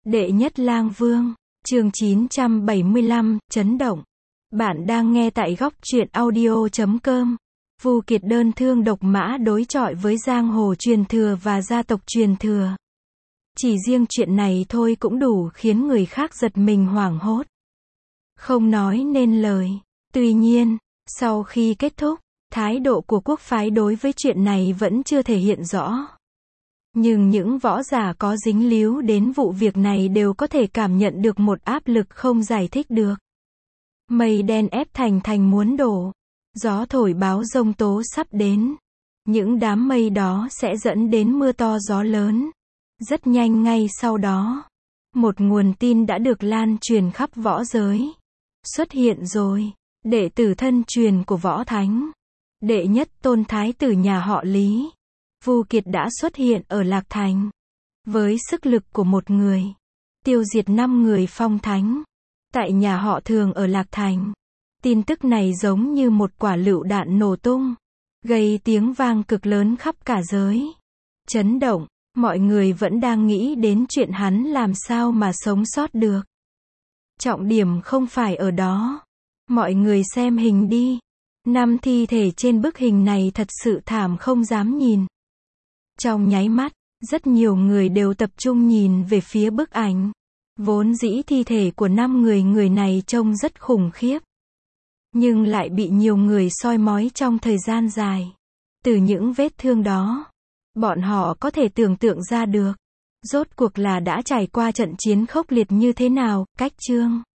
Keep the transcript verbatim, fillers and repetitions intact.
Đệ nhất lang vương, chương chín trăm bảy mươi lăm, chấn động. Bạn đang nghe tại góc truyện audio chấm com. Vu Kiệt đơn thương độc mã đối chọi với giang hồ truyền thừa và gia tộc truyền thừa. Chỉ riêng chuyện này thôi cũng đủ khiến người khác giật mình hoảng hốt. Không nói nên lời. Tuy nhiên, sau khi kết thúc, thái độ của quốc phái đối với chuyện này vẫn chưa thể hiện rõ. Nhưng những võ giả có dính líu đến vụ việc này đều có thể cảm nhận được một áp lực không giải thích được. Mây đen ép thành thành muốn đổ. Gió thổi báo giông tố sắp đến. Những đám mây đó sẽ dẫn đến mưa to gió lớn. Rất nhanh ngay sau đó, một nguồn tin đã được lan truyền khắp võ giới. Xuất hiện rồi, đệ tử thân truyền của võ thánh. Đệ nhất tôn thái tử nhà họ Lý. Vu Kiệt đã xuất hiện ở Lạc Thành. Với sức lực của một người, tiêu diệt năm người phong thánh. Tại nhà họ Thường ở Lạc Thành. Tin tức này giống như một quả lựu đạn nổ tung. Gây tiếng vang cực lớn khắp cả giới. Chấn động, mọi người vẫn đang nghĩ đến chuyện hắn làm sao mà sống sót được. Trọng điểm không phải ở đó. Mọi người xem hình đi. Năm thi thể trên bức hình này thật sự thảm không dám nhìn. Trong nháy mắt, rất nhiều người đều tập trung nhìn về phía bức ảnh. Vốn dĩ thi thể của năm người người này trông rất khủng khiếp. Nhưng lại bị nhiều người soi mói trong thời gian dài. Từ những vết thương đó, bọn họ có thể tưởng tượng ra được. Rốt cuộc là đã trải qua trận chiến khốc liệt như thế nào, cách chương.